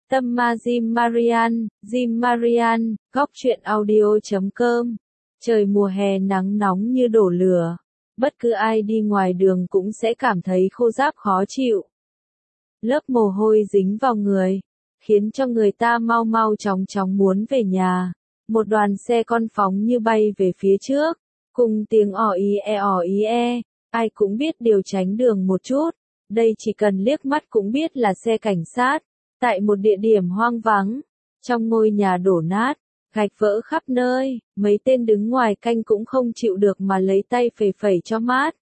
Tâm Ma Jim Marian, góc truyện audio.com. Trời mùa hè nắng nóng như đổ lửa. Bất cứ ai đi ngoài đường cũng sẽ cảm thấy khô ráp khó chịu. Lớp mồ hôi dính vào người, khiến cho người ta mau mau chóng chóng muốn về nhà. Một đoàn xe con phóng như bay về phía trước, cùng tiếng ò ý e, ai cũng biết điều tránh đường một chút. Đây chỉ cần liếc mắt cũng biết là xe cảnh sát. Tại một địa điểm hoang vắng, trong ngôi nhà đổ nát, gạch vỡ khắp nơi, mấy tên đứng ngoài canh cũng không chịu được mà lấy tay phẩy phẩy cho mát.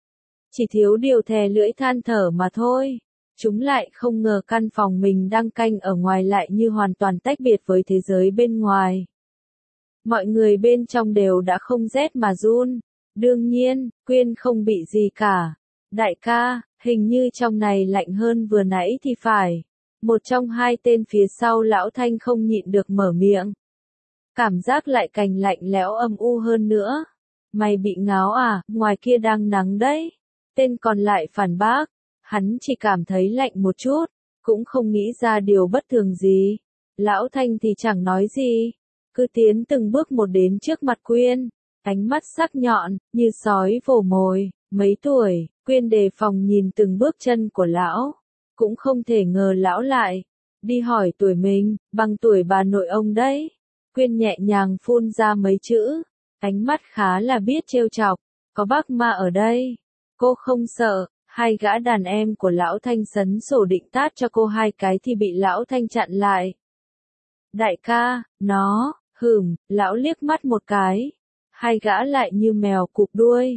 Chỉ thiếu điều thè lưỡi than thở mà thôi. Chúng lại không ngờ căn phòng mình đang canh ở ngoài lại như hoàn toàn tách biệt với thế giới bên ngoài. Mọi người bên trong đều đã không rét mà run. Đương nhiên, Quyên không bị gì cả. Đại ca, hình như trong này lạnh hơn vừa nãy thì phải. Một trong hai tên phía sau lão Thanh không nhịn được mở miệng. Cảm giác lại càng lạnh lẽo âm u hơn nữa. Mày bị ngáo à, ngoài kia đang nắng đấy. Tên còn lại phản bác. Hắn chỉ cảm thấy lạnh một chút, cũng không nghĩ ra điều bất thường gì. Lão Thanh thì chẳng nói gì, cứ tiến từng bước một đến trước mặt Quyên, ánh mắt sắc nhọn, như sói vồ mồi. Mấy tuổi, Quyên đề phòng nhìn từng bước chân của lão, cũng không thể ngờ lão lại đi hỏi tuổi mình, bằng tuổi bà nội ông đấy. Quyên nhẹ nhàng phun ra mấy chữ, ánh mắt khá là biết trêu chọc, có bác ma ở đây, cô không sợ. Hai gã đàn em của lão Thanh sấn sổ định tát cho cô hai cái thì bị lão Thanh chặn lại. Đại ca, nó, lão liếc mắt một cái. Hai gã lại như mèo cụp đuôi.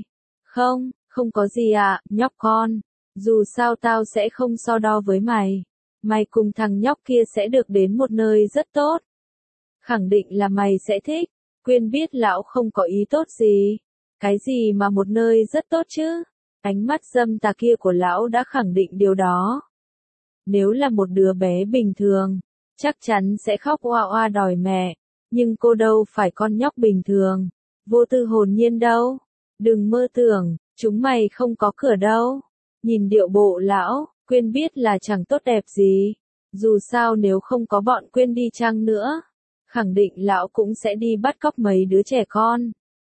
Không có gì ạ, nhóc con. Dù sao tao sẽ không so đo với mày. Mày cùng thằng nhóc kia sẽ được đến một nơi rất tốt. Khẳng định là mày sẽ thích. Quyên biết lão không có ý tốt gì. Cái gì mà một nơi rất tốt chứ? Ánh mắt dâm tà kia của lão đã khẳng định điều đó. Nếu là một đứa bé bình thường, chắc chắn sẽ khóc oa oa đòi mẹ. Nhưng cô đâu phải con nhóc bình thường. Vô tư hồn nhiên đâu. Đừng mơ tưởng, chúng mày không có cửa đâu. Nhìn điệu bộ lão, Quyên biết là chẳng tốt đẹp gì. Dù sao nếu không có bọn Quyên đi chăng nữa, khẳng định lão cũng sẽ đi bắt cóc mấy đứa trẻ con.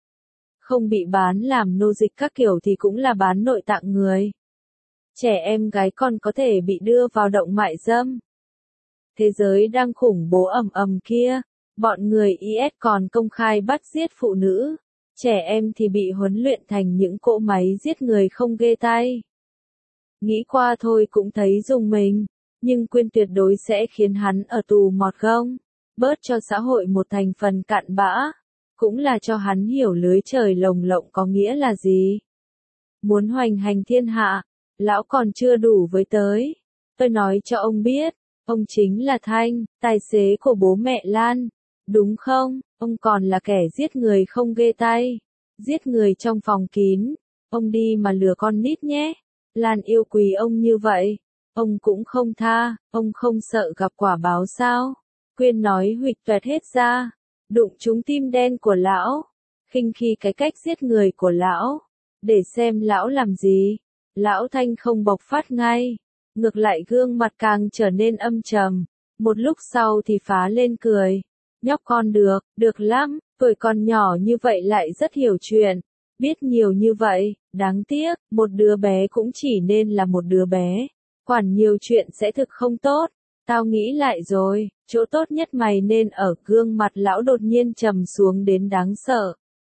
Không bị bán làm nô dịch các kiểu thì cũng là bán nội tạng người. Trẻ em gái còn có thể bị đưa vào động mại dâm. Thế giới đang khủng bố ầm kia, bọn người IS còn công khai bắt giết phụ nữ, trẻ em thì bị huấn luyện thành những cỗ máy giết người không ghê tay. Nghĩ qua thôi cũng thấy rùng mình, nhưng Quyên tuyệt đối sẽ khiến hắn ở tù mọt gông, bớt cho xã hội một thành phần cặn bã. Cũng là cho hắn hiểu lưới trời lồng lộng có nghĩa là gì. Muốn hoành hành thiên hạ, lão còn chưa đủ với tới. Tôi nói cho ông biết, ông chính là Thanh, tài xế của bố mẹ Lan. Đúng không, ông còn là kẻ giết người không ghê tay. Giết người trong phòng kín, ông đi mà lừa con nít nhé. Lan yêu quý ông như vậy, ông cũng không tha, ông không sợ gặp quả báo sao. Quyên nói huỵch toẹt hết ra. Đụng trúng tim đen của lão, khinh khi cái cách giết người của lão, để xem lão làm gì. Lão Thanh không bộc phát ngay, ngược lại gương mặt càng trở nên âm trầm, một lúc sau thì phá lên cười. Nhóc con được lắm, tuổi còn nhỏ như vậy lại rất hiểu chuyện, biết nhiều như vậy, đáng tiếc, một đứa bé cũng chỉ nên là một đứa bé, quản nhiều chuyện sẽ thực không tốt. Tao nghĩ lại rồi, chỗ tốt nhất mày nên ở. Gương mặt lão đột nhiên trầm xuống đến đáng sợ.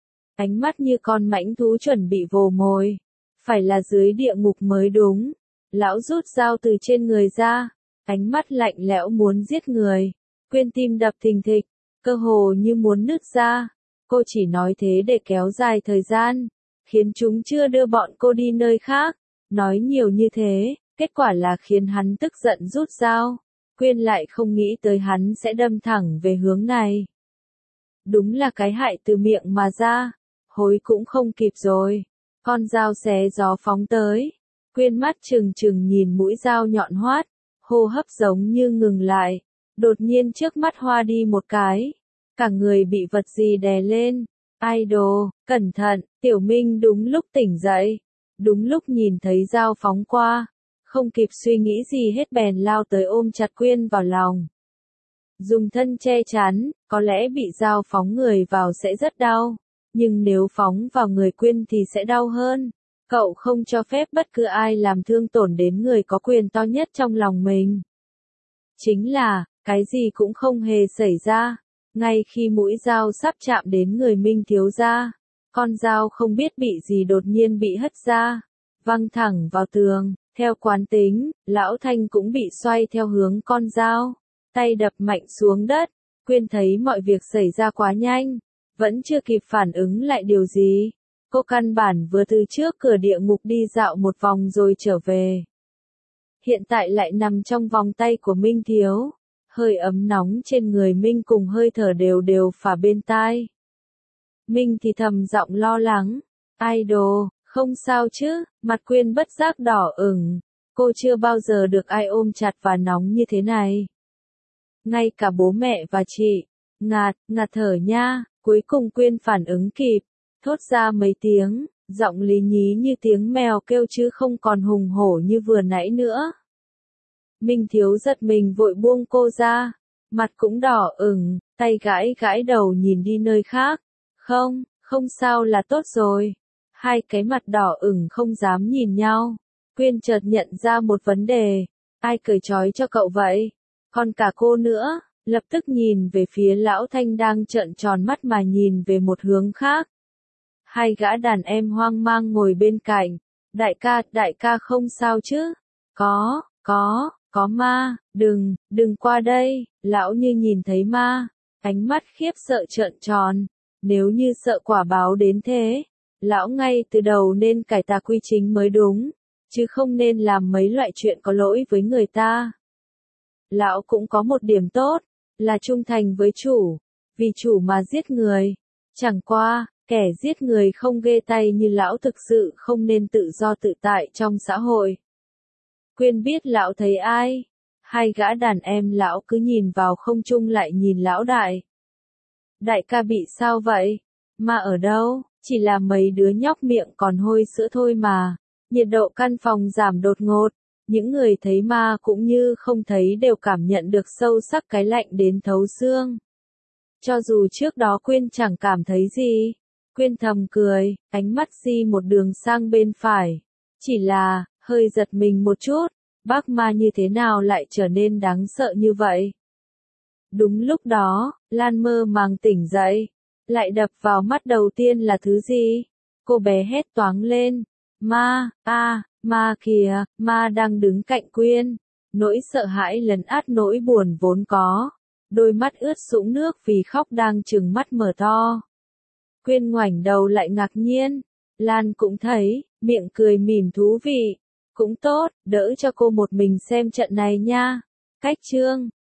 Ánh mắt như con mãnh thú chuẩn bị vồ mồi. Phải là dưới địa ngục mới đúng. Lão rút dao từ trên người ra. Ánh mắt lạnh lẽo muốn giết người. Quyên tim đập thình thịch, cơ hồ như muốn nứt ra. Cô chỉ nói thế để kéo dài thời gian, khiến chúng chưa đưa bọn cô đi nơi khác. Nói nhiều như thế, kết quả là khiến hắn tức giận rút dao. Quyên lại không nghĩ tới hắn sẽ đâm thẳng về hướng này. Đúng là cái hại từ miệng mà ra, hối cũng không kịp rồi. Con dao xé gió phóng tới. Quyên mắt trừng trừng nhìn mũi dao nhọn hoắt, hô hấp giống như ngừng lại. Đột nhiên trước mắt hoa đi một cái, cả người bị vật gì đè lên. Idol, cẩn thận, Tiểu Minh đúng lúc tỉnh dậy. Đúng lúc nhìn thấy dao phóng qua. Không kịp suy nghĩ gì hết bèn lao tới ôm chặt Quyên vào lòng. Dùng thân che chắn, có lẽ bị dao phóng người vào sẽ rất đau, nhưng nếu phóng vào người Quyên thì sẽ đau hơn. Cậu không cho phép bất cứ ai làm thương tổn đến người có quyền to nhất trong lòng mình. Chính là, cái gì cũng không hề xảy ra. Ngay khi mũi dao sắp chạm đến người Minh thiếu gia, con dao không biết bị gì đột nhiên bị hất ra, văng thẳng vào tường. Theo quán tính, lão Thanh cũng bị xoay theo hướng con dao, tay đập mạnh xuống đất. Quyên thấy mọi việc xảy ra quá nhanh, vẫn chưa kịp phản ứng lại điều gì. Cô căn bản vừa từ trước cửa địa ngục đi dạo một vòng rồi trở về. Hiện tại lại nằm trong vòng tay của Minh thiếu. Hơi ấm nóng trên người Minh cùng hơi thở đều đều phả bên tai. Minh thì thầm giọng lo lắng. Idol, không sao chứ? Mặt Quyên bất giác đỏ ửng. Cô chưa bao giờ được ai ôm chặt và nóng như thế này. Ngay cả bố mẹ và chị. Ngạt thở nha. Cuối cùng Quyên phản ứng kịp. Thốt ra mấy tiếng, giọng lý nhí như tiếng mèo kêu chứ không còn hùng hổ như vừa nãy nữa. Minh thiếu giật mình vội buông cô ra, mặt cũng đỏ ửng, tay gãi gãi đầu nhìn đi nơi khác. Không sao là tốt rồi. Hai cái mặt đỏ ửng không dám nhìn nhau. Quyên chợt nhận ra một vấn đề. Ai cởi trói cho cậu vậy? Còn cả cô nữa, lập tức nhìn về phía lão Thanh đang trợn tròn mắt mà nhìn về một hướng khác. Hai gã đàn em hoang mang ngồi bên cạnh. Đại ca không sao chứ? Có ma, đừng qua đây. Lão như nhìn thấy ma, ánh mắt khiếp sợ trợn tròn. Nếu như sợ quả báo đến thế, lão ngay từ đầu nên cải tà quy chính mới đúng, chứ không nên làm mấy loại chuyện có lỗi với người ta. Lão cũng có một điểm tốt, là trung thành với chủ, vì chủ mà giết người. Chẳng qua, kẻ giết người không ghê tay như lão thực sự không nên tự do tự tại trong xã hội. Quyên biết lão thấy ai. Hai gã đàn em lão cứ nhìn vào không trung lại nhìn lão đại. Đại ca bị sao vậy? Ma ở đâu? Chỉ là mấy đứa nhóc miệng còn hôi sữa thôi mà. Nhiệt độ căn phòng giảm đột ngột. Những người thấy ma cũng như không thấy đều cảm nhận được sâu sắc cái lạnh đến thấu xương. Cho dù trước đó Quyên chẳng cảm thấy gì. Quyên thầm cười, ánh mắt di một đường sang bên phải. Chỉ là, hơi giật mình một chút, bác ma như thế nào lại trở nên đáng sợ như vậy? Đúng lúc đó, Lan mơ màng tỉnh dậy. Lại đập vào mắt đầu tiên là thứ gì? Cô bé hét toáng lên. Ma kìa, ma đang đứng cạnh Quyên. Nỗi sợ hãi lấn át nỗi buồn vốn có. Đôi mắt ướt sũng nước vì khóc đang trừng mắt mở to. Quyên ngoảnh đầu lại ngạc nhiên. Lan cũng thấy, miệng cười mỉm thú vị. Cũng tốt, đỡ cho cô một mình xem trận này nha. Cách chương